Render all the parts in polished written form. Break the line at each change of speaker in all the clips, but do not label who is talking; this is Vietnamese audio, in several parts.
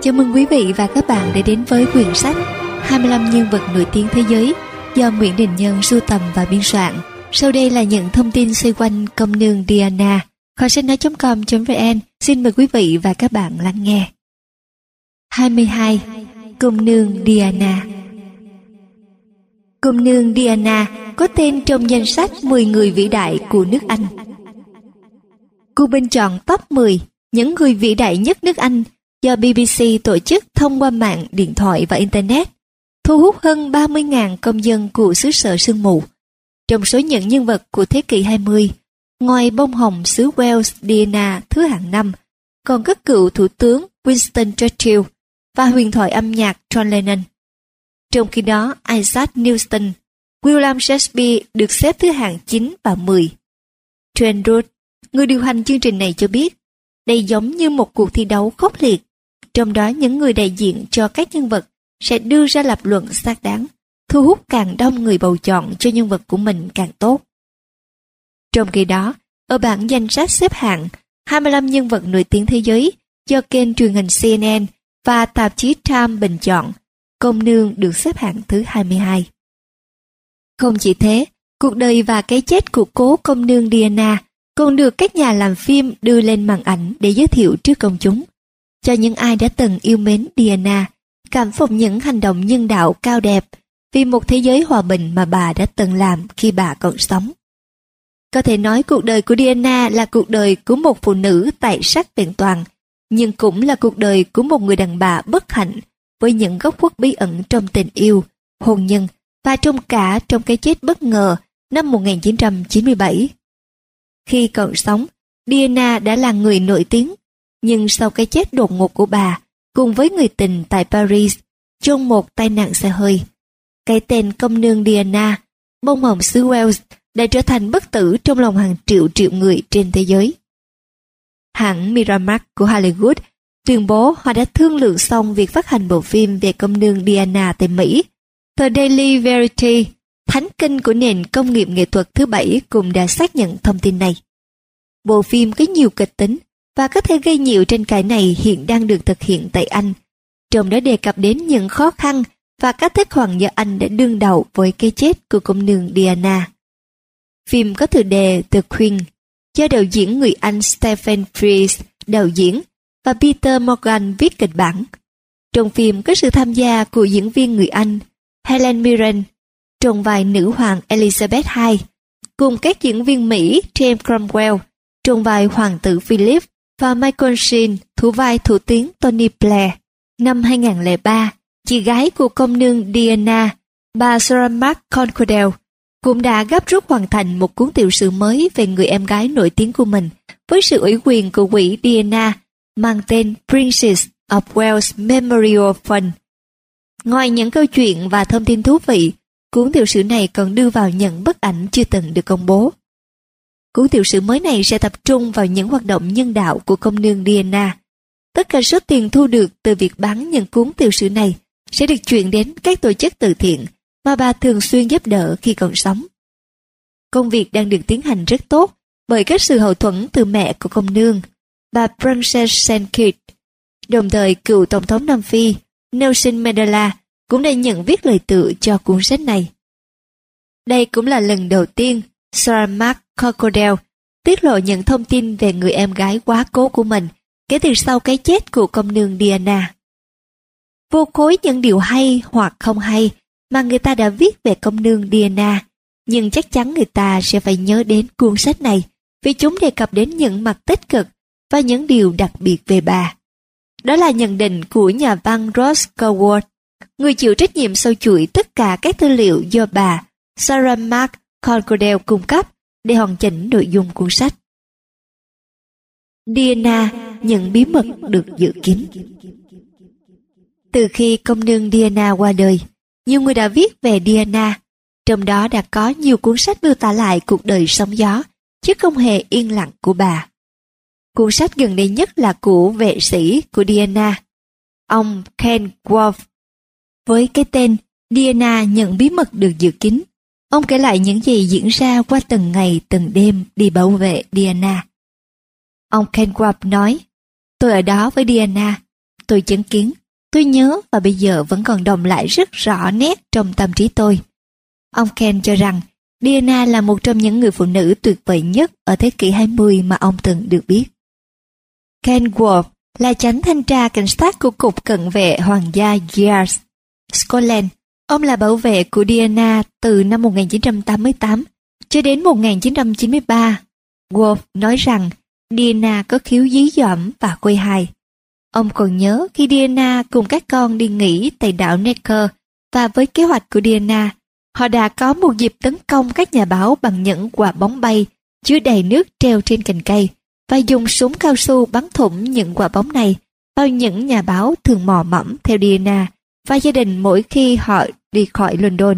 Chào mừng quý vị và các bạn đã đến với quyển sách 25 nhân vật nổi tiếng thế giới do Nguyễn Đình Nhân sưu tầm và biên soạn. Sau đây là những thông tin xoay quanh công nương Diana. Kho sách nói.com.vn xin mời quý vị và các bạn lắng nghe. 22. Công nương Diana. Công nương Diana có tên trong danh sách 10 người vĩ đại của nước Anh. Cuộc bình chọn top 10 những người vĩ đại nhất nước Anh do BBC tổ chức thông qua mạng, điện thoại và Internet, thu hút hơn 30.000 công dân của xứ sở sương mù. Trong số những nhân vật của thế kỷ 20, ngoài bông hồng xứ Wales Diana thứ hạng 5, còn các cựu thủ tướng Winston Churchill và huyền thoại âm nhạc John Lennon. Trong khi đó, Isaac Newton, William Shakespeare được xếp thứ hạng 9 và 10. Trent Root, người điều hành chương trình này cho biết, đây giống như một cuộc thi đấu khốc liệt, trong đó những người đại diện cho các nhân vật sẽ đưa ra lập luận xác đáng, thu hút càng đông người bầu chọn cho nhân vật của mình càng tốt. Trong khi đó, ở bảng danh sách xếp hạng 25 nhân vật nổi tiếng thế giới do kênh truyền hình CNN và tạp chí Time bình chọn, công nương được xếp hạng thứ 22. Không chỉ thế, cuộc đời và cái chết của cố công nương Diana còn được các nhà làm phim đưa lên màn ảnh để giới thiệu trước công chúng. Cho những ai đã từng yêu mến Diana, cảm phục những hành động nhân đạo cao đẹp vì một thế giới hòa bình mà bà đã từng làm khi bà còn sống. Có thể nói cuộc đời của Diana là cuộc đời của một phụ nữ tài sắc vẹn toàn, nhưng cũng là cuộc đời của một người đàn bà bất hạnh với những góc khuất bí ẩn trong tình yêu, hôn nhân và trong cái chết bất ngờ năm 1997. Khi còn sống, Diana đã là người nổi tiếng, nhưng sau cái chết đột ngột của bà, cùng với người tình tại Paris, trong một tai nạn xe hơi, cái tên công nương Diana, bông hồng xứ Wales, đã trở thành bất tử trong lòng hàng triệu người trên thế giới. Hãng Miramax của Hollywood tuyên bố họ đã thương lượng xong việc phát hành bộ phim về công nương Diana tại Mỹ. The Daily Verity, thánh kinh của nền công nghiệp nghệ thuật thứ 7, cũng đã xác nhận thông tin này. Bộ phim có nhiều kịch tính và có thể gây nhiều tranh cãi này hiện đang được thực hiện tại Anh, trong đó đề cập đến những khó khăn và cách thức hoàng gia Anh đã đương đầu với cái chết của công nương Diana. Phim có tựa đề The Queen, do đạo diễn người Anh Stephen Frears đạo diễn và Peter Morgan viết kịch bản. Trong phim có sự tham gia của diễn viên người Anh Helen Mirren trong vai nữ hoàng Elizabeth II, cùng các diễn viên Mỹ James Cromwell trong vai hoàng tử Philip và Michael Sheen thủ vai thủ tướng Tony Blair. Năm 2003, chị gái của công nương Diana, bà Sarah McCorquodale, cũng đã gấp rút hoàn thành một cuốn tiểu sử mới về người em gái nổi tiếng của mình với sự ủy quyền của quỹ Diana mang tên Princess of Wales Memorial Fund. Ngoài những câu chuyện và thông tin thú vị, cuốn tiểu sử này còn đưa vào những bức ảnh chưa từng được công bố. Cuốn tiểu sử mới này sẽ tập trung vào những hoạt động nhân đạo của công nương Diana. Tất cả số tiền thu được từ việc bán những cuốn tiểu sử này sẽ được chuyển đến các tổ chức từ thiện mà bà thường xuyên giúp đỡ khi còn sống. Công việc đang được tiến hành rất tốt bởi các sự hậu thuẫn từ mẹ của công nương, bà Princess St. Kitts. Đồng thời, cựu Tổng thống Nam Phi Nelson Mandela cũng đã nhận viết lời tựa cho cuốn sách này. Đây cũng là lần đầu tiên Sarah McCorquodale tiết lộ những thông tin về người em gái quá cố của mình kể từ sau cái chết của công nương Diana. Vô khối những điều hay hoặc không hay mà người ta đã viết về công nương Diana, nhưng chắc chắn người ta sẽ phải nhớ đến cuốn sách này vì chúng đề cập đến những mặt tích cực và những điều đặc biệt về bà. Đó là nhận định của nhà văn Ross Coward, người chịu trách nhiệm sâu chuỗi tất cả các tư liệu do bà Sarah McCorquodale cung cấp để hoàn chỉnh nội dung cuốn sách. Diana, những bí mật được giữ kín. Từ khi công nương Diana qua đời, nhiều người đã viết về Diana, trong đó đã có nhiều cuốn sách miêu tả lại cuộc đời sóng gió, chứ không hề yên lặng của bà. Cuốn sách gần đây nhất là của vệ sĩ của Diana, ông Ken Wolf, với cái tên Diana, những bí mật được giữ kín. Ông kể lại những gì diễn ra qua từng ngày từng đêm đi bảo vệ Diana. Ông Ken Wolf nói, tôi ở đó với Diana, tôi chứng kiến, tôi nhớ và bây giờ vẫn còn đọng lại rất rõ nét trong tâm trí tôi. Ông Ken cho rằng Diana là một trong những người phụ nữ tuyệt vời nhất ở thế kỷ 20 mà ông từng được biết. Ken Wolf là chánh thanh tra cảnh sát của Cục Cận vệ Hoàng gia Yard, Scotland. Ông là bảo vệ của Diana từ năm 1988 cho đến 1993. Wolf nói rằng Diana có khiếu dí dỏm và quê hài. Ông còn nhớ khi Diana cùng các con đi nghỉ tại đảo Necker, và với kế hoạch của Diana, họ đã có một dịp tấn công các nhà báo bằng những quả bóng bay chứa đầy nước treo trên cành cây và dùng súng cao su bắn thủng những quả bóng này vào những nhà báo thường mò mẫm theo Diana và gia đình mỗi khi họ đi khỏi London.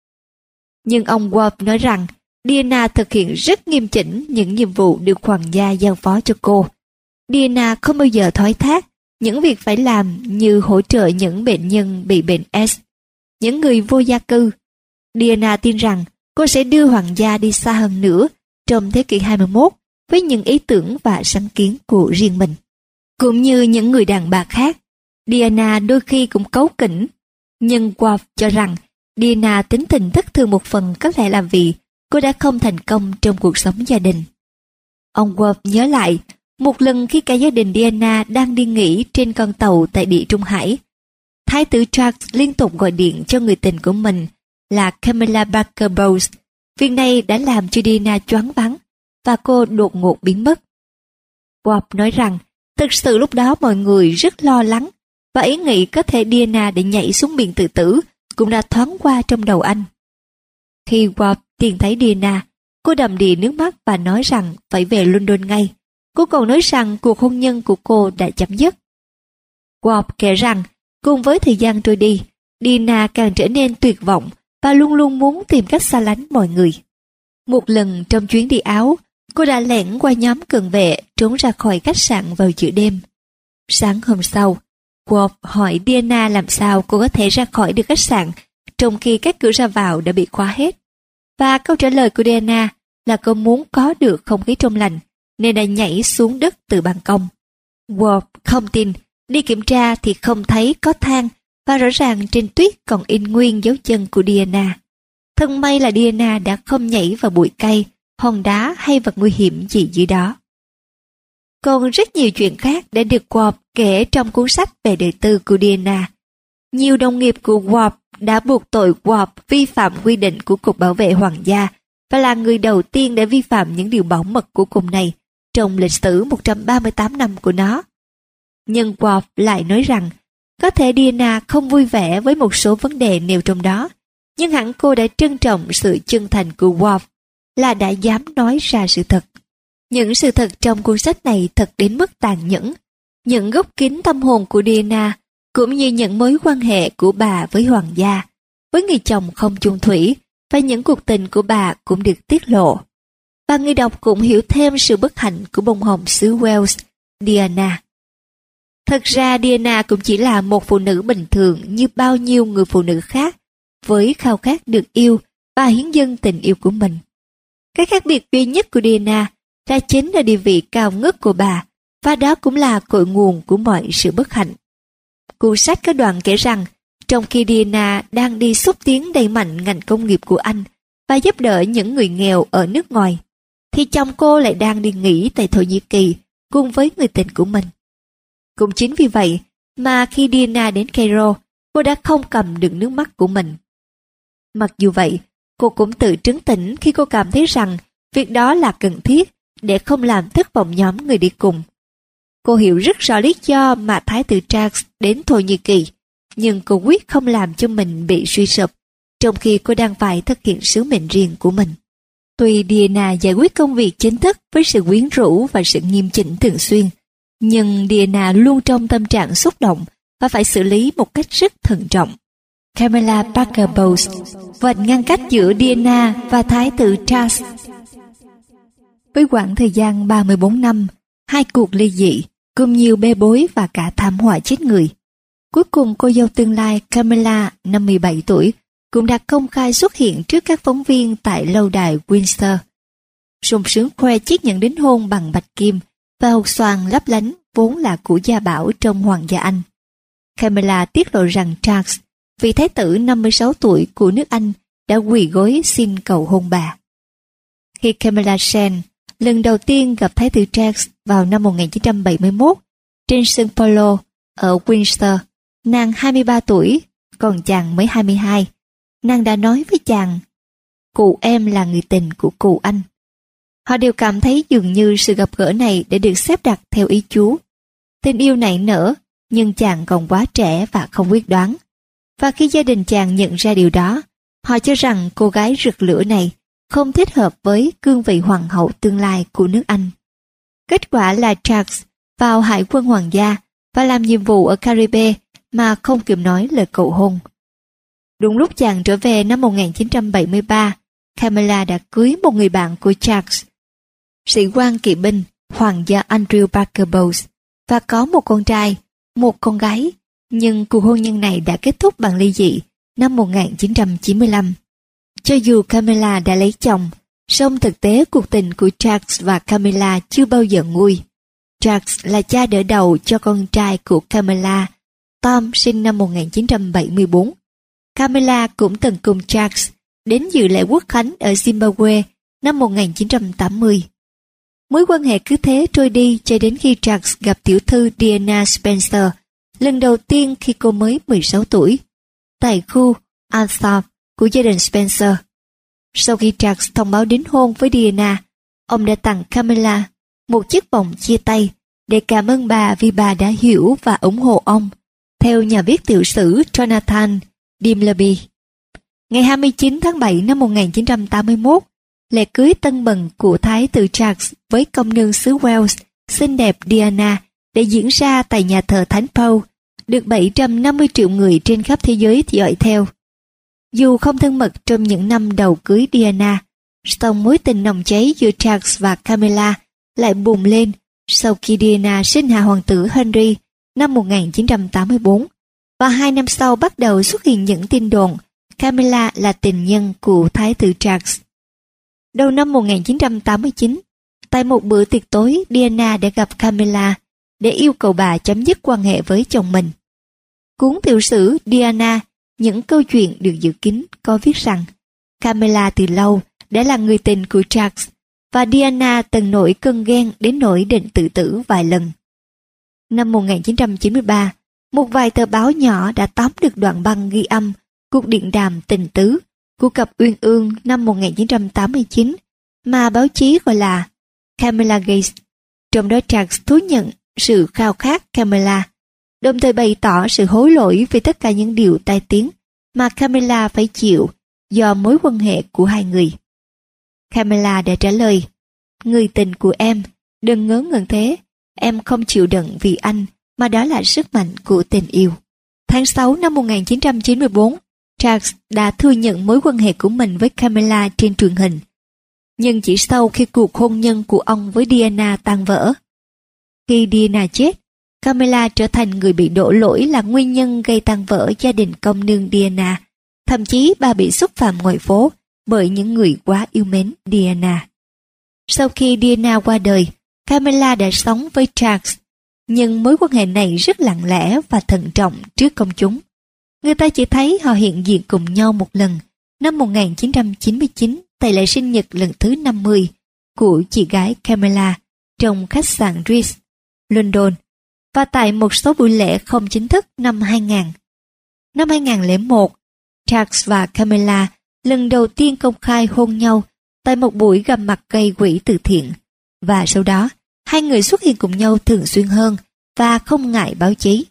Nhưng ông Wolf nói rằng Diana thực hiện rất nghiêm chỉnh những nhiệm vụ được hoàng gia giao phó cho cô. Diana không bao giờ thoái thác những việc phải làm như hỗ trợ những bệnh nhân bị bệnh AIDS, những người vô gia cư. Diana tin rằng cô sẽ đưa hoàng gia đi xa hơn nữa trong thế kỷ 21 với những ý tưởng và sáng kiến của riêng mình. Cũng như những người đàn bà khác, Diana đôi khi cũng cáu kỉnh, nhưng Wolf cho rằng Diana tính tình thất thường một phần có lẽ là vì cô đã không thành công trong cuộc sống gia đình. Ông Wolf nhớ lại, một lần khi cả gia đình Diana đang đi nghỉ trên con tàu tại Địa Trung Hải, Thái tử Charles liên tục gọi điện cho người tình của mình là Camilla Parker Bowles. Việc này đã làm cho Diana choáng váng và cô đột ngột biến mất. Wolf nói rằng thực sự lúc đó mọi người rất lo lắng và ý nghĩ có thể Diana để nhảy xuống biển tự tử cũng đã thoáng qua trong đầu anh. Khi Wolf tìm thấy Diana, cô đầm đìa nước mắt và nói rằng phải về London ngay. Cô còn nói rằng cuộc hôn nhân của cô đã chấm dứt. Wolf kể rằng cùng với thời gian trôi đi, Diana càng trở nên tuyệt vọng và luôn luôn muốn tìm cách xa lánh mọi người. Một lần trong chuyến đi Áo, cô đã lẻn qua nhóm cận vệ trốn ra khỏi khách sạn vào giữa đêm. Sáng hôm sau, Wolf hỏi Diana làm sao cô có thể ra khỏi được khách sạn trong khi các cửa ra vào đã bị khóa hết. Và câu trả lời của Diana là cô muốn có được không khí trong lành nên đã nhảy xuống đất từ ban công. Wolf không tin, đi kiểm tra thì không thấy có than và rõ ràng trên tuyết còn in nguyên dấu chân của Diana. Thật may là Diana đã không nhảy vào bụi cây, hòn đá hay vật nguy hiểm gì dưới đó. Còn rất nhiều chuyện khác đã được Wolf kể trong cuốn sách về đời tư của Diana. Nhiều đồng nghiệp của Wolf đã buộc tội Wolf vi phạm quy định của Cục Bảo vệ Hoàng gia và là người đầu tiên đã vi phạm những điều bảo mật của cục này trong lịch sử 138 năm của nó. Nhưng Wolf lại nói rằng có thể Diana không vui vẻ với một số vấn đề nêu trong đó, nhưng hẳn cô đã trân trọng sự chân thành của Wolf là đã dám nói ra sự thật. Những sự thật trong cuốn sách này thật đến mức tàn nhẫn. Những góc kín tâm hồn của Diana cũng như những mối quan hệ của bà với hoàng gia, với người chồng không chung thủy và những cuộc tình của bà cũng được tiết lộ. Và người đọc cũng hiểu thêm sự bất hạnh của bông hồng xứ Wales, Diana. Thật ra Diana cũng chỉ là một phụ nữ bình thường như bao nhiêu người phụ nữ khác, với khao khát được yêu và hiến dâng tình yêu của mình. Cái khác biệt duy nhất của Diana là chính là địa vị cao ngất của bà, và đó cũng là cội nguồn của mọi sự bất hạnh. Cuốn sách có đoạn kể rằng, trong khi Diana đang đi xúc tiến đẩy mạnh ngành công nghiệp của Anh và giúp đỡ những người nghèo ở nước ngoài, thì chồng cô lại đang đi nghỉ tại Thổ Nhĩ Kỳ cùng với người tình của mình. Cũng chính vì vậy mà khi Diana đến Cairo, cô đã không cầm được nước mắt của mình. Mặc dù vậy, cô cũng tự trấn tĩnh khi cô cảm thấy rằng việc đó là cần thiết để không làm thất vọng nhóm người đi cùng. Cô hiểu rất rõ lý do mà Thái tử Charles đến Thổ Nhĩ Kỳ, nhưng cô quyết không làm cho mình bị suy sụp, trong khi cô đang phải thực hiện sứ mệnh riêng của mình. Tuy Diana giải quyết công việc chính thức với sự quyến rũ và sự nghiêm chỉnh thường xuyên, nhưng Diana luôn trong tâm trạng xúc động và phải xử lý một cách rất thận trọng. Camilla Parker Bowles vạch ngăn cách giữa Diana và Thái tử Charles. Với quãng thời gian 34 năm, 2 cuộc ly dị, cùng nhiều bê bối và cả thảm họa chết người, cuối cùng cô dâu tương lai Camilla, 57 tuổi, cũng đã công khai xuất hiện trước các phóng viên tại lâu đài Windsor, sung sướng khoe chiếc nhẫn đính hôn bằng bạch kim và hột xoàn lấp lánh vốn là của gia bảo trong Hoàng gia Anh. Camilla tiết lộ rằng Charles, vị thái tử 56 tuổi của nước Anh, đã quỳ gối xin cầu hôn bà. Khi Camilla Sand lần đầu tiên gặp thái tử Charles vào năm 1971 trên sân polo ở Windsor, nàng 23 tuổi, còn chàng mới 22. Nàng đã nói với chàng, cụ em là người tình của cụ anh. Họ đều cảm thấy dường như sự gặp gỡ này đã được xếp đặt theo ý Chúa. Tình yêu nảy nở, nhưng chàng còn quá trẻ và không quyết đoán. Và khi gia đình chàng nhận ra điều đó, họ cho rằng cô gái rực lửa này không thích hợp với cương vị hoàng hậu tương lai của nước Anh. Kết quả là Charles vào hải quân hoàng gia và làm nhiệm vụ ở Caribe mà không kịp nói lời cầu hôn. Đúng lúc chàng trở về năm 1973, Camilla đã cưới một người bạn của Charles, sĩ quan kỵ binh hoàng gia Andrew Parker Bowles, và có một con trai, một con gái, nhưng cuộc hôn nhân này đã kết thúc bằng ly dị năm 1995. Cho dù Camilla đã lấy chồng, song thực tế cuộc tình của Charles và Camilla chưa bao giờ nguôi. Charles là cha đỡ đầu cho con trai của Camilla, Tom, sinh năm 1974. Camilla cũng từng cùng Charles đến dự lễ quốc khánh ở Zimbabwe năm 1980. Mối quan hệ cứ thế trôi đi cho đến khi Charles gặp tiểu thư Diana Spencer lần đầu tiên khi cô mới 16 tuổi, tại khu Althorp của gia đình Spencer. Sau khi Charles thông báo đính hôn với Diana, ông đã tặng Camilla một chiếc vòng chia tay để cảm ơn bà vì bà đã hiểu và ủng hộ ông, theo nhà viết tiểu sử Jonathan Dimbleby. Ngày 29 tháng 7 năm 1981, lễ cưới tân bần của Thái tử Charles với công nương xứ Wales xinh đẹp Diana đã diễn ra tại nhà thờ Thánh Paul, được 750 triệu người trên khắp thế giới dõi theo. Dù không thân mật trong những năm đầu cưới Diana, song mối tình nồng cháy giữa Charles và Camilla lại bùng lên sau khi Diana sinh hạ hoàng tử Henry năm 1984, và 2 năm sau bắt đầu xuất hiện những tin đồn Camilla là tình nhân của Thái tử Charles. Đầu năm 1989, tại một bữa tiệc tối, Diana đã gặp Camilla để yêu cầu bà chấm dứt quan hệ với chồng mình. Cuốn tiểu sử Diana, những câu chuyện được giữ kín, có viết rằng Camilla từ lâu đã là người tình của Charles, và Diana từng nổi cơn ghen đến nỗi định tự tử vài lần. Năm 1993, một vài tờ báo nhỏ đã tóm được đoạn băng ghi âm cuộc điện đàm tình tứ của cặp uyên ương năm 1989 mà báo chí gọi là Camilla Gates. Trong đó Charles thú nhận sự khao khát Camilla, đồng thời bày tỏ sự hối lỗi về tất cả những điều tai tiếng mà Camilla phải chịu do mối quan hệ của hai người. Camilla đã trả lời, người tình của em, đừng ngớ ngẩn thế, em không chịu đựng vì anh, mà đó là sức mạnh của tình yêu. Tháng 6 năm 1994, Charles đã thừa nhận mối quan hệ của mình với Camilla trên truyền hình, nhưng chỉ sau khi cuộc hôn nhân của ông với Diana tan vỡ. Khi Diana chết, Camilla trở thành người bị đổ lỗi là nguyên nhân gây tan vỡ gia đình công nương Diana. Thậm chí bà bị xúc phạm ngoài phố bởi những người quá yêu mến Diana. Sau khi Diana qua đời, Camilla đã sống với Charles, nhưng mối quan hệ này rất lặng lẽ và thận trọng trước công chúng. Người ta chỉ thấy họ hiện diện cùng nhau một lần, năm 1999 tại lễ sinh nhật lần thứ 50 của chị gái Camilla trong khách sạn Ritz, London, và tại một số buổi lễ không chính thức năm 2000. Năm 2001, Charles và Camilla lần đầu tiên công khai hôn nhau tại một buổi gặp mặt gây quỹ từ thiện, và sau đó hai người xuất hiện cùng nhau thường xuyên hơn và không ngại báo chí.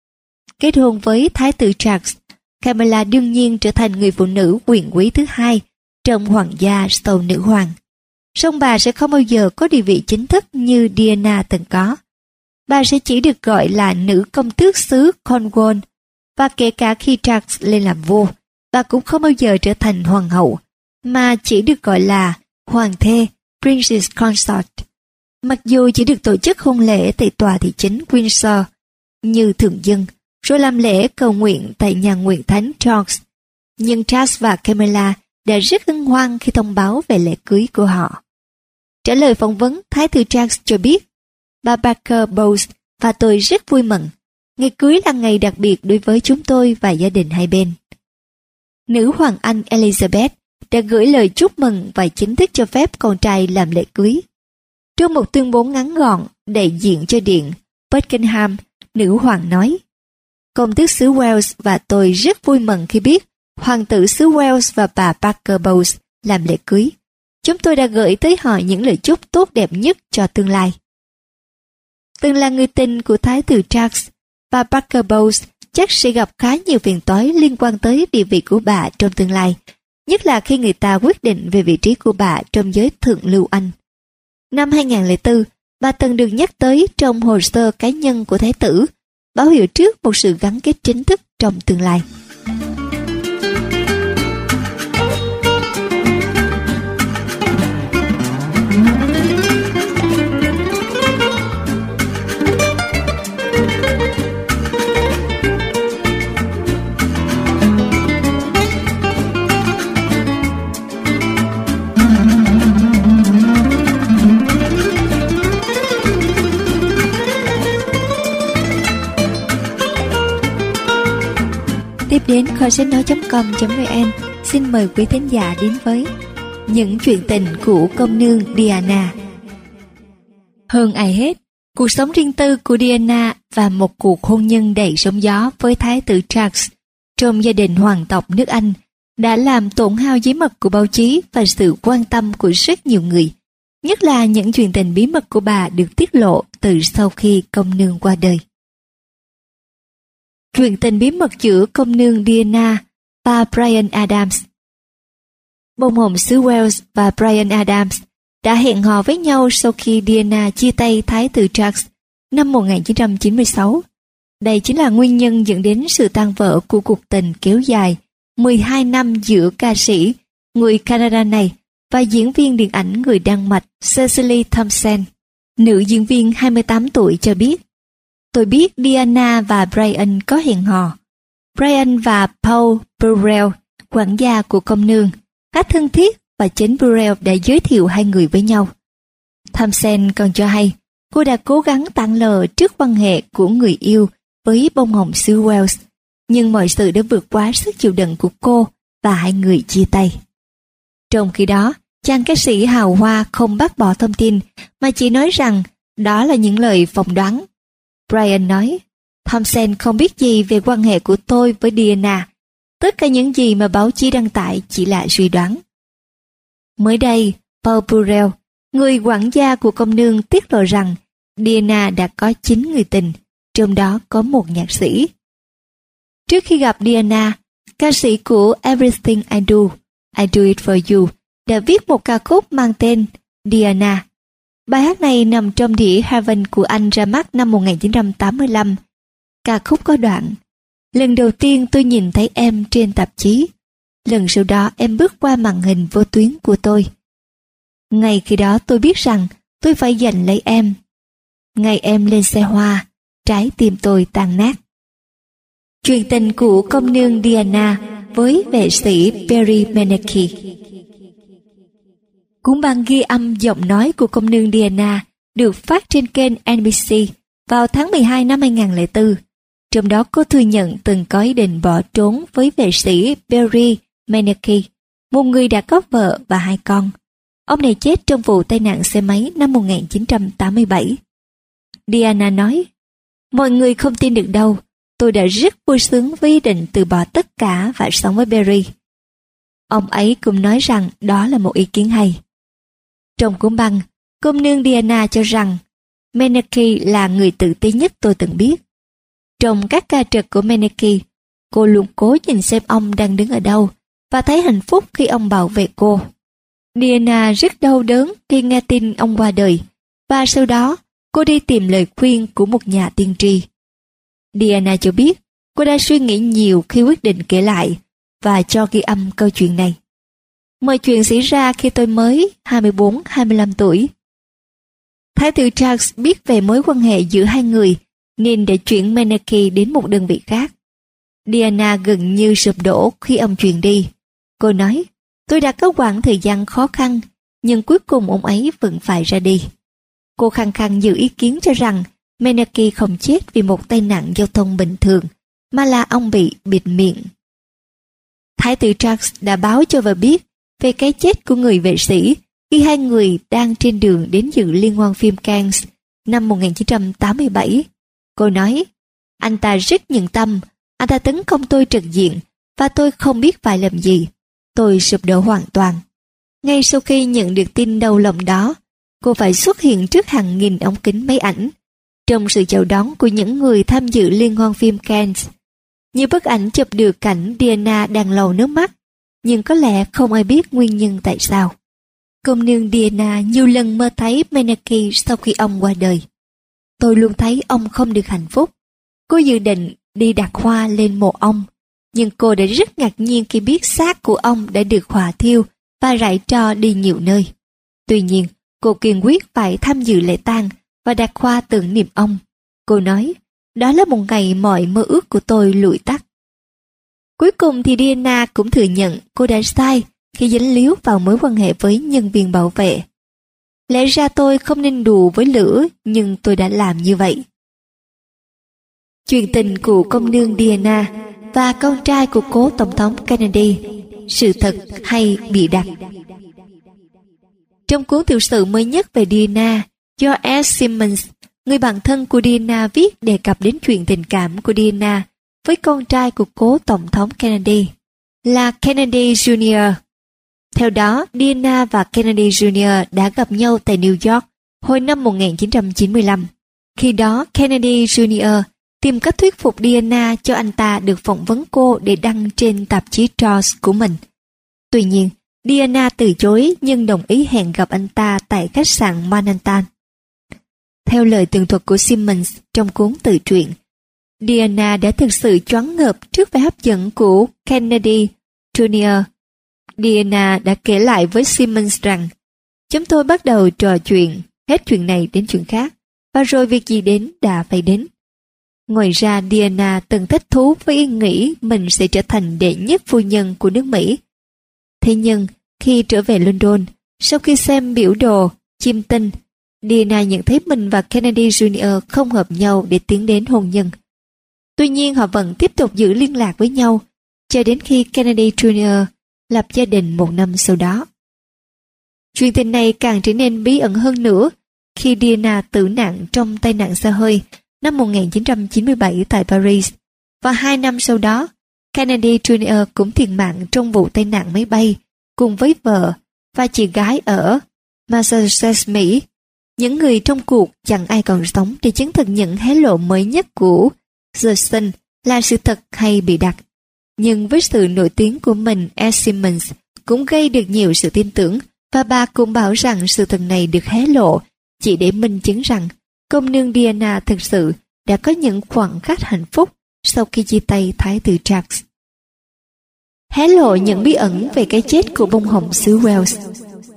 Kết hôn với Thái tử Charles, Camilla đương nhiên trở thành người phụ nữ quyền quý thứ hai trong hoàng gia sau nữ hoàng. Song bà sẽ không bao giờ có địa vị chính thức như Diana từng có. Bà sẽ chỉ được gọi là nữ công tước xứ Cornwall, và kể cả khi Charles lên làm vua, bà cũng không bao giờ trở thành hoàng hậu, mà chỉ được gọi là hoàng thê, Princess Consort. Mặc dù chỉ được tổ chức hôn lễ tại tòa thị chính Windsor như thường dân, rồi làm lễ cầu nguyện tại nhà nguyện thánh George, nhưng Charles và Camilla đã rất hân hoan khi thông báo về lễ cưới của họ. Trả lời phỏng vấn, Thái tử Charles cho biết, bà Parker Bowles và tôi rất vui mừng. Ngày cưới là ngày đặc biệt đối với chúng tôi và gia đình hai bên. Nữ hoàng Anh Elizabeth đã gửi lời chúc mừng và chính thức cho phép con trai làm lễ cưới. Trong một tuyên bố ngắn gọn đại diện cho Điện Buckingham, nữ hoàng nói: Công tước xứ Wales và tôi rất vui mừng khi biết hoàng tử xứ Wales và bà Parker Bowles làm lễ cưới. Chúng tôi đã gửi tới họ những lời chúc tốt đẹp nhất cho tương lai. Từng là người tình của Thái tử Charles, bà Parker Bowles chắc sẽ gặp khá nhiều phiền toái liên quan tới địa vị của bà trong tương lai, nhất là khi người ta quyết định về vị trí của bà trong giới thượng lưu Anh. Năm 2004, bà từng được nhắc tới trong hồ sơ cá nhân của Thái tử, báo hiệu trước một sự gắn kết chính thức trong tương lai. Tiếp đến kho sách nói.com.vn xin mời quý thính giả đến với những chuyện tình của công nương Diana. Hơn ai hết, cuộc sống riêng tư của Diana và một cuộc hôn nhân đầy sóng gió với Thái tử Charles trong gia đình hoàng tộc nước Anh đã làm tổn hao bí mật của báo chí và sự quan tâm của rất nhiều người, nhất là những chuyện tình bí mật của bà được tiết lộ từ sau khi công nương qua đời. Chuyện tình bí mật giữa công nương Diana và Bryan Adams. Bông hồng xứ Wales và Bryan Adams đã hẹn hò với nhau sau khi Diana chia tay Thái tử Charles năm 1996. Đây chính là nguyên nhân dẫn đến sự tan vỡ của cuộc tình kéo dài 12 năm giữa ca sĩ người Canada này và diễn viên điện ảnh người Đan Mạch Cecily Thompson. Nữ diễn viên 28 tuổi cho biết: Tôi biết Diana và Bryan có hẹn hò. Bryan và Paul Burrell, quản gia của công nương, khá thân thiết và chính Burrell đã giới thiệu hai người với nhau. Thompson còn cho hay cô đã cố gắng tản lờ trước quan hệ của người yêu với bông hồng xứ Wales, nhưng mọi sự đã vượt quá sức chịu đựng của cô và hai người chia tay. Trong khi đó, chàng ca sĩ hào hoa không bác bỏ thông tin mà chỉ nói rằng đó là những lời phỏng đoán. Bryan nói: Thompson không biết gì về quan hệ của tôi với Diana. Tất cả những gì mà báo chí đăng tải chỉ là suy đoán. Mới đây, Paul Burrell, người quản gia của công nương, tiết lộ rằng Diana đã có 9 người tình, trong đó có một nhạc sĩ. Trước khi gặp Diana, ca sĩ của Everything I Do It For You, đã viết một ca khúc mang tên Diana. Bài hát này nằm trong đĩa Heaven của anh ra mắt năm 1985. Ca khúc có đoạn: Lần đầu tiên tôi nhìn thấy em trên tạp chí. Lần sau đó em bước qua màn hình vô tuyến của tôi. Ngày khi đó tôi biết rằng tôi phải giành lấy em. Ngày em lên xe hoa, trái tim tôi tan nát. Chuyện tình của công nương Diana với vệ sĩ Perry Meneke. Cuốn băng ghi âm giọng nói của công nương Diana được phát trên kênh NBC vào tháng 12 năm 2004. Trong đó cô thừa nhận từng có ý định bỏ trốn với vệ sĩ Perry Meneke, một người đã có vợ và 2 con. Ông này chết trong vụ tai nạn xe máy năm 1987. Diana nói: Mọi người không tin được đâu, tôi đã rất vui sướng với ý định từ bỏ tất cả và sống với Perry. Ông ấy cũng nói rằng đó là một ý kiến hay. Trong cuốn băng, công nương Diana cho rằng Meneke là người tự ti nhất tôi từng biết. Trong các ca trực của Meneke, cô luôn cố nhìn xem ông đang đứng ở đâu và thấy hạnh phúc khi ông bảo vệ cô. Diana rất đau đớn khi nghe tin ông qua đời, và sau đó cô đi tìm lời khuyên của một nhà tiên tri. Diana cho biết cô đã suy nghĩ nhiều khi quyết định kể lại và cho ghi âm câu chuyện này. Mọi chuyện xảy ra khi tôi mới 24-25 tuổi. Thái tử Charles biết về mối quan hệ giữa hai người nên đã chuyển Meneke đến một đơn vị khác. Diana gần như sụp đổ khi ông chuyển đi. Cô nói: Tôi đã có quãng thời gian khó khăn, nhưng cuối cùng ông ấy vẫn phải ra đi. Cô khăng khăng giữ ý kiến cho rằng Menaki không chết vì một tai nạn giao thông bình thường, mà là ông bị bịt miệng. Thái tử Charles đã báo cho vợ biết về cái chết của người vệ sĩ khi hai người đang trên đường đến dự liên hoan phim Cannes năm 1987. Cô nói, anh ta rất nhẫn tâm, anh ta tấn công tôi trực diện và tôi không biết phải làm gì. Tôi sụp đổ hoàn toàn. Ngay sau khi nhận được tin đau lòng đó, cô phải xuất hiện trước hàng nghìn ống kính máy ảnh trong sự chào đón của những người tham dự liên hoan phim Cannes. Nhiều bức ảnh chụp được cảnh Diana đang lau nước mắt, nhưng có lẽ không ai biết nguyên nhân tại sao. Công nương Diana nhiều lần mơ thấy Menaki sau khi ông qua đời. Tôi luôn thấy ông không được hạnh phúc. Cô dự định đi đặt hoa lên mộ ông, nhưng cô đã rất ngạc nhiên khi biết xác của ông đã được hỏa thiêu và rải tro đi nhiều nơi. Tuy nhiên, cô kiên quyết phải tham dự lễ tang và đặt hoa tưởng niệm ông. Cô nói, đó là một ngày mọi mơ ước của tôi lụi tắt. Cuối cùng thì Diana cũng thừa nhận cô đã sai khi dính líu vào mối quan hệ với nhân viên bảo vệ. Lẽ ra tôi không nên đùa với lửa, nhưng tôi đã làm như vậy. Chuyện tình của công nương Diana và con trai của cố tổng thống Kennedy, sự thật hay bịa đặt? Trong cuốn tiểu sử mới nhất về Diana, George S. Simmons, người bạn thân của Diana, viết đề cập đến chuyện tình cảm của Diana với con trai của cố tổng thống Kennedy, là Kennedy Jr. Theo đó, Diana và Kennedy Jr. đã gặp nhau tại New York hồi năm 1995. Khi đó, Kennedy Jr. tìm cách thuyết phục Diana cho anh ta được phỏng vấn cô để đăng trên tạp chí Charles của mình. Tuy nhiên, Diana từ chối nhưng đồng ý hẹn gặp anh ta tại khách sạn Manhattan. Theo lời tường thuật của Simmons trong cuốn tự truyện, Diana đã thực sự choáng ngợp trước vẻ hấp dẫn của Kennedy Jr. Diana đã kể lại với Simmons rằng, chúng tôi bắt đầu trò chuyện, hết chuyện này đến chuyện khác, và rồi việc gì đến đã phải đến. Ngoài ra, Diana từng thích thú với ý nghĩ mình sẽ trở thành đệ nhất phu nhân của nước Mỹ. Thế nhưng, khi trở về London, sau khi xem biểu đồ chiêm tinh, Diana nhận thấy mình và Kennedy Jr. không hợp nhau để tiến đến hôn nhân. Tuy nhiên, họ vẫn tiếp tục giữ liên lạc với nhau, cho đến khi Kennedy Jr. lập gia đình một năm sau đó. Chuyện tình này càng trở nên bí ẩn hơn nữa khi Diana tử nạn trong tai nạn xe hơi năm 1997 tại Paris, và 2 năm sau đó, Kennedy Jr. cũng thiệt mạng trong vụ tai nạn máy bay cùng với vợ và chị gái ở Massachusetts, Mỹ. Những người trong cuộc chẳng ai còn sống để chứng thực những hé lộ mới nhất của The Sun là sự thật hay bị đặt. Nhưng với sự nổi tiếng của mình, S. Simmons cũng gây được nhiều sự tin tưởng, và bà cũng bảo rằng sự thật này được hé lộ chỉ để minh chứng rằng công nương Diana thực sự đã có những khoảnh khắc hạnh phúc sau khi chia tay Thái tử Charles. Hé lộ những bí ẩn về cái chết của bông hồng xứ Wales.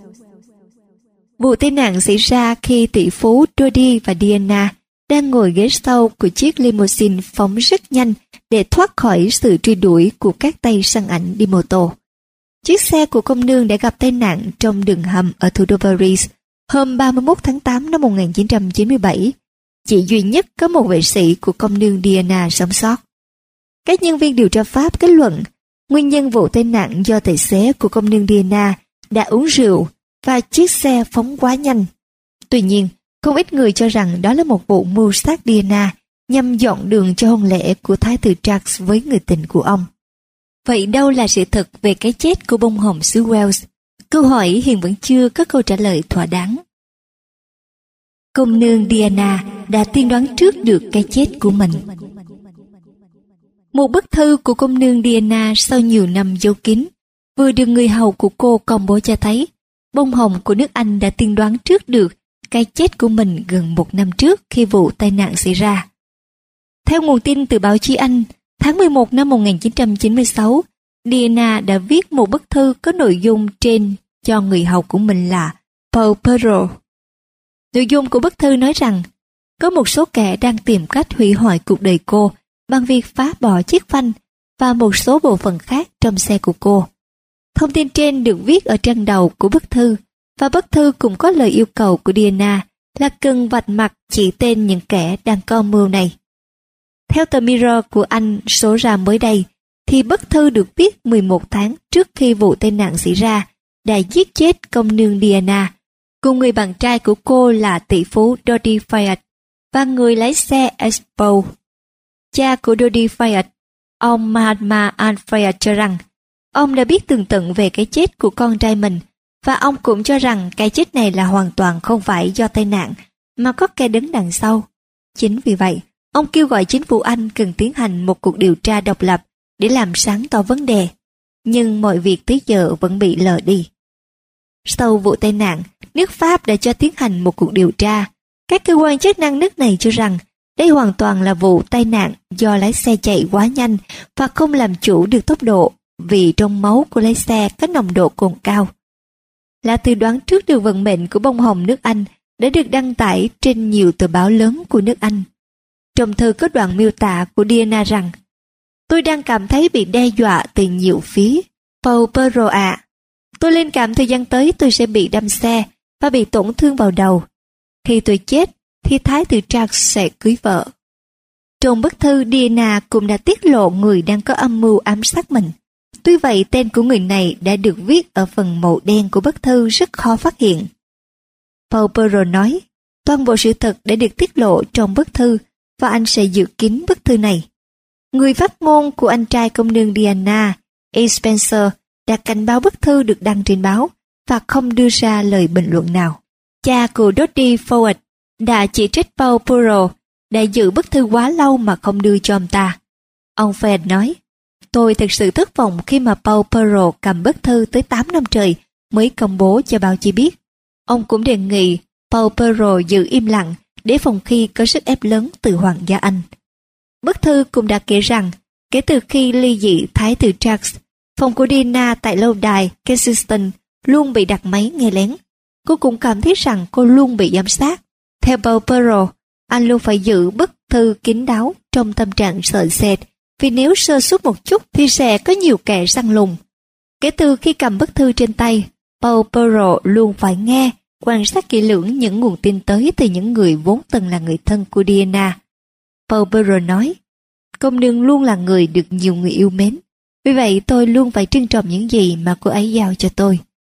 Vụ tai nạn xảy ra khi tỷ phú Dodi và Diana đang ngồi ghế sau của chiếc limousine phóng rất nhanh để thoát khỏi sự truy đuổi của các tay săn ảnh đi mô tô. Chiếc xe của công nương đã gặp tai nạn trong đường hầm ở thủ đô Paris hôm 31 tháng 8 năm 1997. Chỉ duy nhất có một vệ sĩ của công nương Diana sống sót. Các nhân viên điều tra Pháp kết luận nguyên nhân vụ tai nạn do tài xế của công nương Diana đã uống rượu và chiếc xe phóng quá nhanh. Tuy nhiên, không ít người cho rằng đó là một vụ mưu sát Diana nhằm dọn đường cho hôn lễ của Thái tử Charles với người tình của ông. Vậy đâu là sự thật về cái chết của bông hồng xứ Wales? Câu hỏi hiện vẫn chưa có câu trả lời thỏa đáng. Công nương Diana đã tiên đoán trước được cái chết của mình. Một bức thư của công nương Diana sau nhiều năm giấu kín vừa được người hầu của cô công bố cho thấy bông hồng của nước Anh đã tiên đoán trước được cái chết của mình gần 1 năm trước khi vụ tai nạn xảy ra. Theo nguồn tin từ báo chí Anh, tháng 11 năm 1996, Diana đã viết một bức thư có nội dung trên cho người hầu của mình là Paul Perrault. Nội dung của bức thư nói rằng có một số kẻ đang tìm cách hủy hoại cuộc đời cô bằng việc phá bỏ chiếc phanh và một số bộ phận khác trong xe của cô. Thông tin trên được viết ở trang đầu của bức thư, và bức thư cũng có lời yêu cầu của Diana là cần vạch mặt chỉ tên những kẻ đang có âm mưu này. Theo tờ Mirror của Anh số ra mới đây, thì bức thư được viết 11 tháng trước khi vụ tai nạn xảy ra đã giết chết công nương Diana, cùng người bạn trai của cô là tỷ phú Dodi Fayed và người lái xe Expo. Cha của Dodi Fayed, ông Mahatma Al Fayed cho rằng ông đã biết tường tận về cái chết của con trai mình, và ông cũng cho rằng cái chết này là hoàn toàn không phải do tai nạn mà có kẻ đứng đằng sau. Chính vì vậy, ông kêu gọi chính phủ Anh cần tiến hành một cuộc điều tra độc lập để làm sáng tỏ vấn đề, nhưng mọi việc tới giờ vẫn bị lờ đi. Sau vụ tai nạn, nước Pháp đã cho tiến hành một cuộc điều tra. Các cơ quan chức năng nước này cho rằng đây hoàn toàn là vụ tai nạn do lái xe chạy quá nhanh và không làm chủ được tốc độ, vì trong máu của lái xe có nồng độ cồn cao. Là từ đoán trước được vận mệnh của bông hồng nước Anh đã được đăng tải trên nhiều tờ báo lớn của nước Anh. Trong thư có đoạn miêu tả của Diana rằng: "Tôi đang cảm thấy bị đe dọa từ nhiều phía. Paul Perrault ạ, tôi linh cảm thời gian tới tôi sẽ bị đâm xe và bị tổn thương vào đầu. Khi tôi chết, thì thái tử Charles sẽ cưới vợ." Trong bức thư, Diana cũng đã tiết lộ người đang có âm mưu ám sát mình. Tuy vậy, tên của người này đã được viết ở phần màu đen của bức thư rất khó phát hiện. Paul Perrault nói, toàn bộ sự thật đã được tiết lộ trong bức thư và anh sẽ giữ kín bức thư này. Người phát ngôn của anh trai công nương Diana, A. Spencer, đã cảnh báo bức thư được đăng trên báo và không đưa ra lời bình luận nào. Cha của Dodi Fayed đã chỉ trích Paul Perrault đã giữ bức thư quá lâu mà không đưa cho ông ta. Ông Fayed nói, tôi thực sự thất vọng khi mà Paul Perrault cầm bức thư tới 8 năm trời mới công bố cho báo chí biết. Ông cũng đề nghị Paul Perrault giữ im lặng để phòng khi có sức ép lớn từ Hoàng gia Anh. Bức thư cũng đã kể rằng, kể từ khi ly dị Thái tử Charles, phòng của Diana tại lâu đài Kensington luôn bị đặt máy nghe lén. Cô cũng cảm thấy rằng cô luôn bị giám sát. Theo Paul Perrault, anh luôn phải giữ bức thư kín đáo trong tâm trạng sợ sệt, vì nếu sơ suất một chút thì sẽ có nhiều kẻ săn lùng. Kể từ khi cầm bức thư trên tay, Paul Perrault luôn phải nghe, quan sát kỹ lưỡng những nguồn tin tới từ những người vốn từng là người thân của Diana. Paul Perrault nói, công nương luôn là người được nhiều người yêu mến, vì vậy tôi luôn phải trân trọng những gì mà cô ấy giao cho tôi.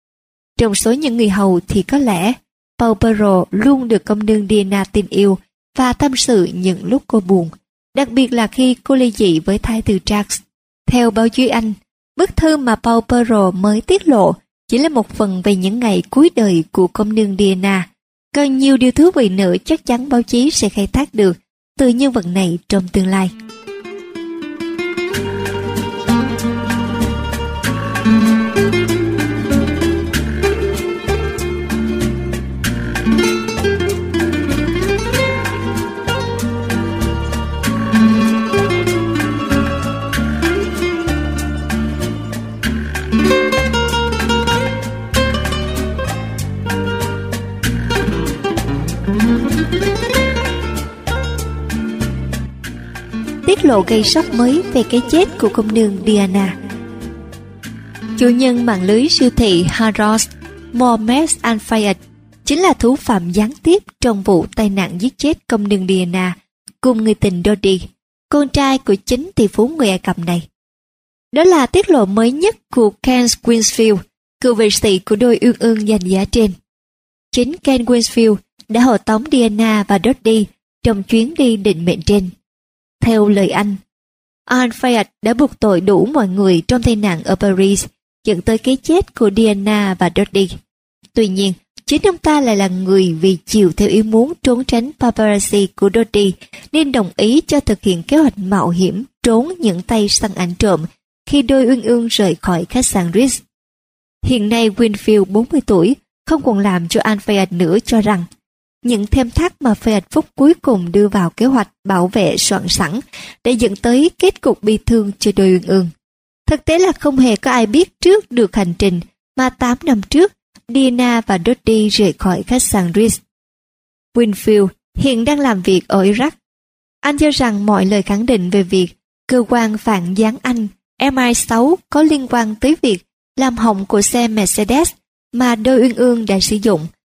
Trong số những người hầu thì có lẽ Paul Perrault luôn được công nương Diana tin yêu và tâm sự những lúc cô buồn, đặc biệt là khi cô ly dị với Thái tử Charles. Theo báo chí Anh, bức thư mà Paul Perrault mới tiết lộ chỉ là một phần về những ngày cuối đời của công nương Diana. Còn nhiều điều thú vị nữa chắc chắn báo chí sẽ khai thác được từ nhân vật này trong tương lai. Tiết lộ gây sốc mới về cái chết của công nương Diana. Chủ nhân mạng lưới siêu thị Harrods, Mohammed Al Fayed, chính là thủ phạm gián tiếp trong vụ tai nạn giết chết công nương Diana cùng người tình Dodi, con trai của chính tỷ phú người Ai Cập này. Đó là tiết lộ mới nhất của Ken Winsfield, cựu vệ sĩ của đôi uyên ương danh giá trên. Chính Ken Winsfield đã hộ tống Diana và Dodi trong chuyến đi định mệnh trên. Theo lời anh, Al Fayed đã buộc tội đủ mọi người trong tai nạn ở Paris, dẫn tới cái chết của Diana và Dodi. Tuy nhiên, chính ông ta lại là người vì chiều theo ý muốn trốn tránh paparazzi của Dodi nên đồng ý cho thực hiện kế hoạch mạo hiểm trốn những tay săn ảnh trộm khi đôi uyên ương rời khỏi khách sạn Ritz. Hiện nay Winfield 40 tuổi không còn làm cho Al Fayed nữa cho rằng những thêm thắt mà Fayed phúc cuối cùng đưa vào kế hoạch bảo vệ soạn sẵn để dẫn tới kết cục bi thương cho đôi uyên ương. Thực tế là không hề có ai biết trước được hành trình mà 8 năm trước Diana và Dodi rời khỏi khách sạn Ritz. Winfield hiện đang làm việc ở Iraq. Anh cho rằng mọi lời khẳng định về việc cơ quan phản gián Anh MI6 có liên quan tới việc làm hỏng của xe Mercedes mà đôi uyên ương đã sử dụng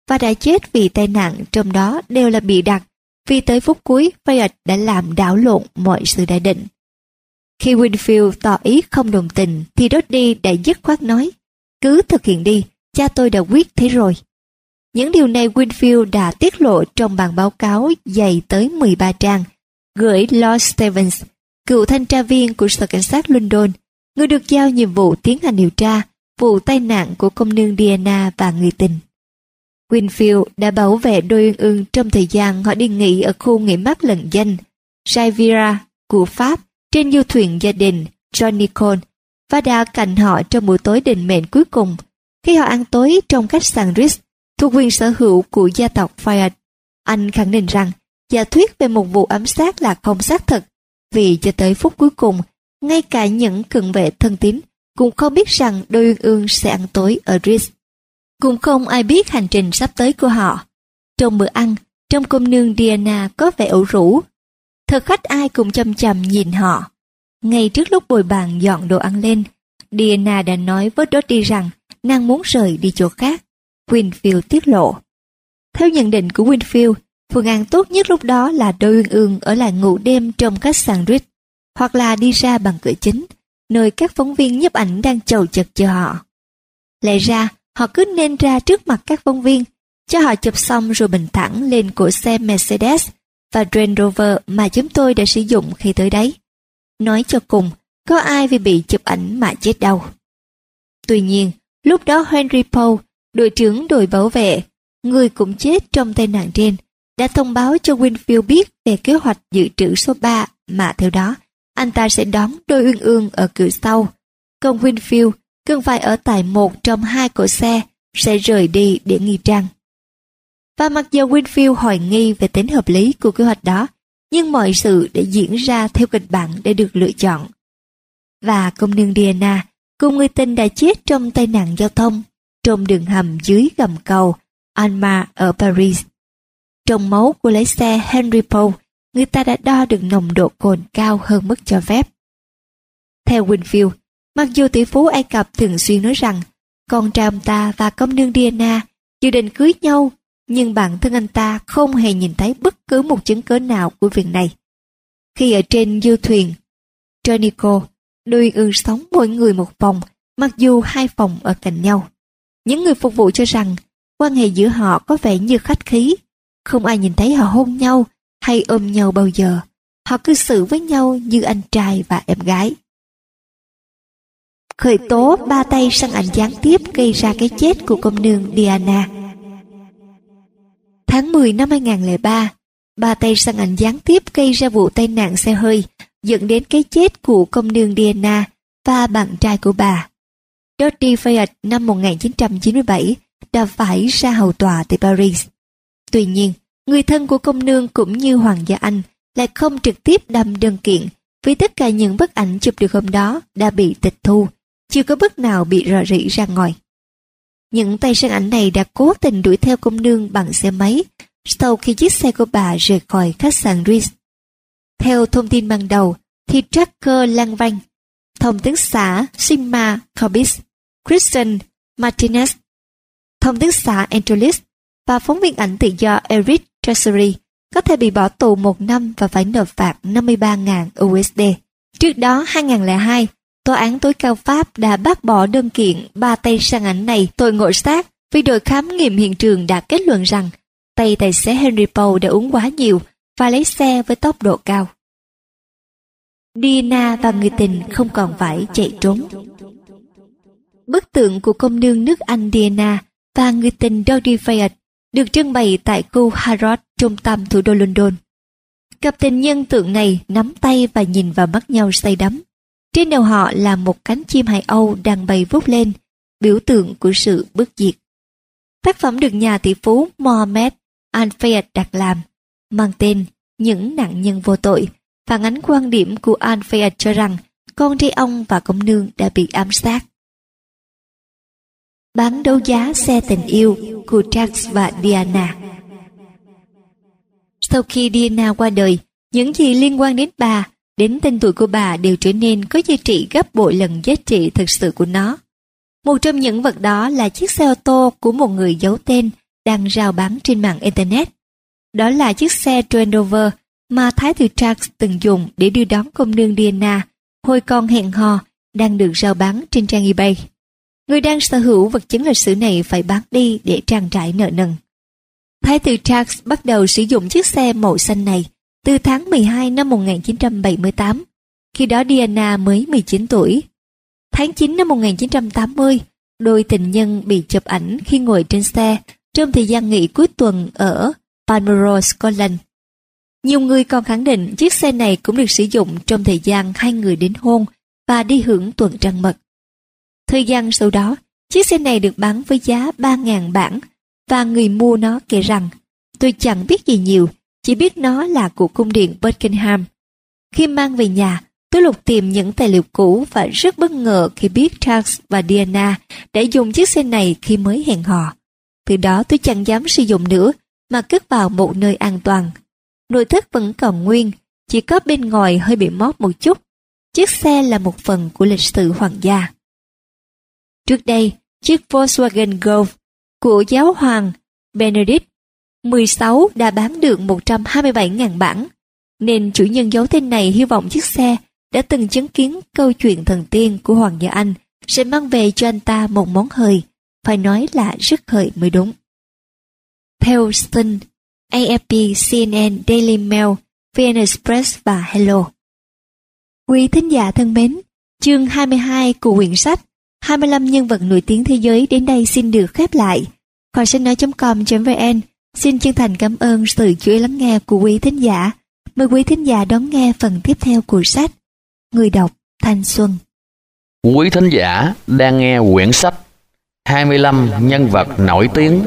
và đã chết vì tai nạn, trong đó đều là bịa đặt, vì tới phút cuối Fayard đã làm đảo lộn mọi sự đã định. Khi Winfield tỏ ý không đồng tình thì Doddy đã dứt khoát nói, cứ thực hiện đi, cha tôi đã quyết thế rồi. Những điều này Winfield đã tiết lộ trong bản báo cáo dày tới 13 trang, gửi Lord Stevens, cựu thanh tra viên của Sở Cảnh sát London, người được giao nhiệm vụ tiến hành điều tra vụ tai nạn của công nương Diana và người tình. Winfield đã bảo vệ đôi uyên ương trong thời gian họ đi nghỉ ở khu nghỉ mát lừng danh Riviera của Pháp trên du thuyền gia đình Johnny Cole, và đã cạnh họ trong buổi tối định mệnh cuối cùng khi họ ăn tối trong khách sạn Ritz thuộc quyền sở hữu của gia tộc Fayard. Anh khẳng định rằng giả thuyết về một vụ ám sát là không xác thực, vì cho tới phút cuối cùng, ngay cả những cận vệ thân tín cũng không biết rằng đôi uyên ương sẽ ăn tối ở Ritz. Cũng không ai biết hành trình sắp tới của họ. Trong bữa ăn, trong công nương Diana có vẻ ủ rũ. Thực khách ai cũng chăm chăm nhìn họ. Ngay trước lúc bồi bàn dọn đồ ăn lên, Diana đã nói với Doddy rằng nàng muốn rời đi chỗ khác. Winfield tiết lộ. Theo nhận định của Winfield, phương án tốt nhất lúc đó là đôi uyên ương ở lại ngủ đêm trong khách sạn Ritz, hoặc là đi ra bằng cửa chính, nơi các phóng viên nhiếp ảnh đang chầu chật chờ họ. Lẽ ra, họ cứ nên ra trước mặt các phóng viên, cho họ chụp xong rồi bình thẳng lên cỗ xe Mercedes và Range Rover mà chúng tôi đã sử dụng khi tới đấy. Nói cho cùng, có ai vì bị chụp ảnh mà chết đâu. Tuy nhiên, lúc đó Henry Poe, đội trưởng đội bảo vệ, người cũng chết trong tai nạn trên, đã thông báo cho Winfield biết về kế hoạch dự trữ số 3 mà theo đó, anh ta sẽ đón đôi uyên ương ở cửa sau. Còn Winfield cần phải ở tại một trong hai cỗ xe sẽ rời đi để nghi trang. Và mặc dù Winfield hoài nghi về tính hợp lý của kế hoạch đó, nhưng mọi sự đã diễn ra theo kịch bản để được lựa chọn. Và công nương Diana cùng người tình đã chết trong tai nạn giao thông trong đường hầm dưới gầm cầu Alma ở Paris. Trong máu của lái xe Henry Poe, người ta đã đo được nồng độ cồn cao hơn mức cho phép. Theo Winfield, mặc dù tỷ phú Ai Cập thường xuyên nói rằng con trai ông ta và công nương Diana dự định cưới nhau, nhưng bản thân anh ta không hề nhìn thấy bất cứ một chứng cớ nào của việc này. Khi ở trên du thuyền Tronico, đôi uyên ương sống mỗi người một phòng, mặc dù hai phòng ở cạnh nhau. Những người phục vụ cho rằng quan hệ giữa họ có vẻ như khách khí, không ai nhìn thấy họ hôn nhau hay ôm nhau bao giờ. Họ cư xử với nhau như anh trai và em gái. Khởi tố 3 tay săn ảnh gián tiếp gây ra cái chết của công nương Diana. Tháng 10 năm 2003, 3 tay săn ảnh gián tiếp gây ra vụ tai nạn xe hơi dẫn đến cái chết của công nương Diana và bạn trai của bà. Doddy Fayard năm 1997 đã phải ra hầu tòa tại Paris. Tuy nhiên, người thân của công nương cũng như Hoàng gia Anh lại không trực tiếp đâm đơn kiện vì tất cả những bức ảnh chụp được hôm đó đã bị tịch thu, chưa có bức nào bị rò rỉ ra ngoài. Những tay săn ảnh này đã cố tình đuổi theo công nương bằng xe máy sau khi chiếc xe của bà rời khỏi khách sạn Ritz. Theo thông tin ban đầu, thì tracker Lang Vanh, thông tấn xã Sigma Corbis, Christian Martinez, thông tấn xã Angelis và phóng viên ảnh tự do Eric Tracery có thể bị bỏ tù 1 năm và phải nộp phạt 53.000 USD. Trước đó, 2002, Tòa án tối cao Pháp đã bác bỏ đơn kiện 3 tay săn ảnh này tội ngộ sát vì đội khám nghiệm hiện trường đã kết luận rằng tay tài xế Henry Poe đã uống quá nhiều và lái xe với tốc độ cao. Diana và người tình không còn phải chạy trốn. Bức tượng của công nương nước Anh Diana và người tình Doddy Fayard được trưng bày tại khu Harrods, trung tâm thủ đô London. Cặp tình nhân tượng này nắm tay và nhìn vào mắt nhau say đắm. Trên đầu họ là một cánh chim hải âu đang bay vút lên, biểu tượng của sự bất diệt. Tác phẩm được nhà tỷ phú Mohammed Al-Fayed đặt làm, mang tên Những nạn nhân vô tội, phản ánh quan điểm của Al-Fayed cho rằng con trai ông và công nương đã bị ám sát. Bán đấu giá xe tình yêu của Charles và Diana. Sau khi Diana qua đời, những gì liên quan đến bà, đến tên tuổi của bà đều trở nên có giá trị gấp bội lần giá trị thực sự của nó. Một trong những vật đó là chiếc xe ô tô của một người giấu tên đang rao bán trên mạng Internet. Đó là chiếc xe Range Rover mà Thái tử Charles từng dùng để đưa đón công nương Diana hồi còn hẹn hò, đang được rao bán trên trang eBay. Người đang sở hữu vật chứng lịch sử này phải bán đi để trang trải nợ nần. Thái tử Charles bắt đầu sử dụng chiếc xe màu xanh này từ tháng 12 năm 1978, khi đó Diana mới 19 tuổi. Tháng 9 năm 1980, đôi tình nhân bị chụp ảnh khi ngồi trên xe trong thời gian nghỉ cuối tuần ở Balmoral, Scotland. Nhiều người còn khẳng định chiếc xe này cũng được sử dụng trong thời gian hai người đính hôn và đi hưởng tuần trăng mật. Thời gian sau đó, chiếc xe này được bán với giá 3.000 bảng và người mua nó kể rằng: "Tôi chẳng biết gì nhiều, chỉ biết nó là của cung điện Buckingham. Khi mang về nhà, tôi lục tìm những tài liệu cũ và rất bất ngờ khi biết Charles và Diana đã dùng chiếc xe này khi mới hẹn hò. Từ đó tôi chẳng dám sử dụng nữa mà cất vào một nơi an toàn. Nội thất vẫn còn nguyên, chỉ có bên ngoài hơi bị móp một chút. Chiếc xe là một phần của lịch sử hoàng gia." Trước đây, chiếc Volkswagen Golf của giáo hoàng Benedict XVI đã bán được 127.000 bảng, nên chủ nhân giấu tên này hy vọng chiếc xe đã từng chứng kiến câu chuyện thần tiên của hoàng gia Anh sẽ mang về cho anh ta một món hời, phải nói là rất hời mới đúng. Theo tin AFP, CNN, Daily Mail, VN Express và Hello. Quý thính giả thân mến, chương 22 của quyển sách 25 nhân vật nổi tiếng thế giới đến đây xin được khép lại. Kho sách nói.com.vn xin chân thành cảm ơn sự chú ý lắng nghe của quý thính giả. Mời quý thính giả đón nghe phần tiếp theo của sách. Người đọc Thanh Xuân.
Quý thính giả đang nghe quyển sách 25 nhân vật nổi tiếng.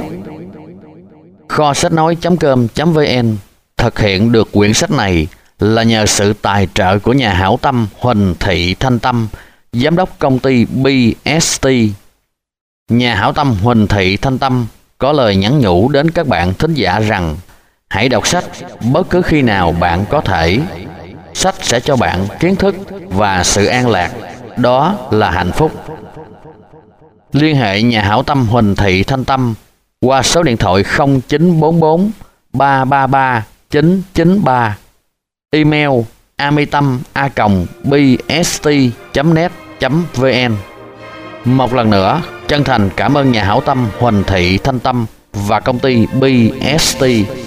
Kho sách nói.com.vn thực hiện được quyển sách này là nhờ sự tài trợ của nhà hảo tâm Huỳnh Thị Thanh Tâm, giám đốc công ty BST. Nhà hảo tâm Huỳnh Thị Thanh Tâm có lời nhắn nhủ đến các bạn thính giả rằng: hãy đọc sách bất cứ khi nào bạn có thể. Sách sẽ cho bạn kiến thức và sự an lạc, đó là hạnh phúc. Liên hệ nhà hảo tâm Huỳnh Thị Thanh Tâm qua số điện thoại 0944 333 993, email amitam@bst.net.vn. Một lần nữa, chân thành cảm ơn nhà hảo tâm Huỳnh Thị Thanh Tâm và công ty BST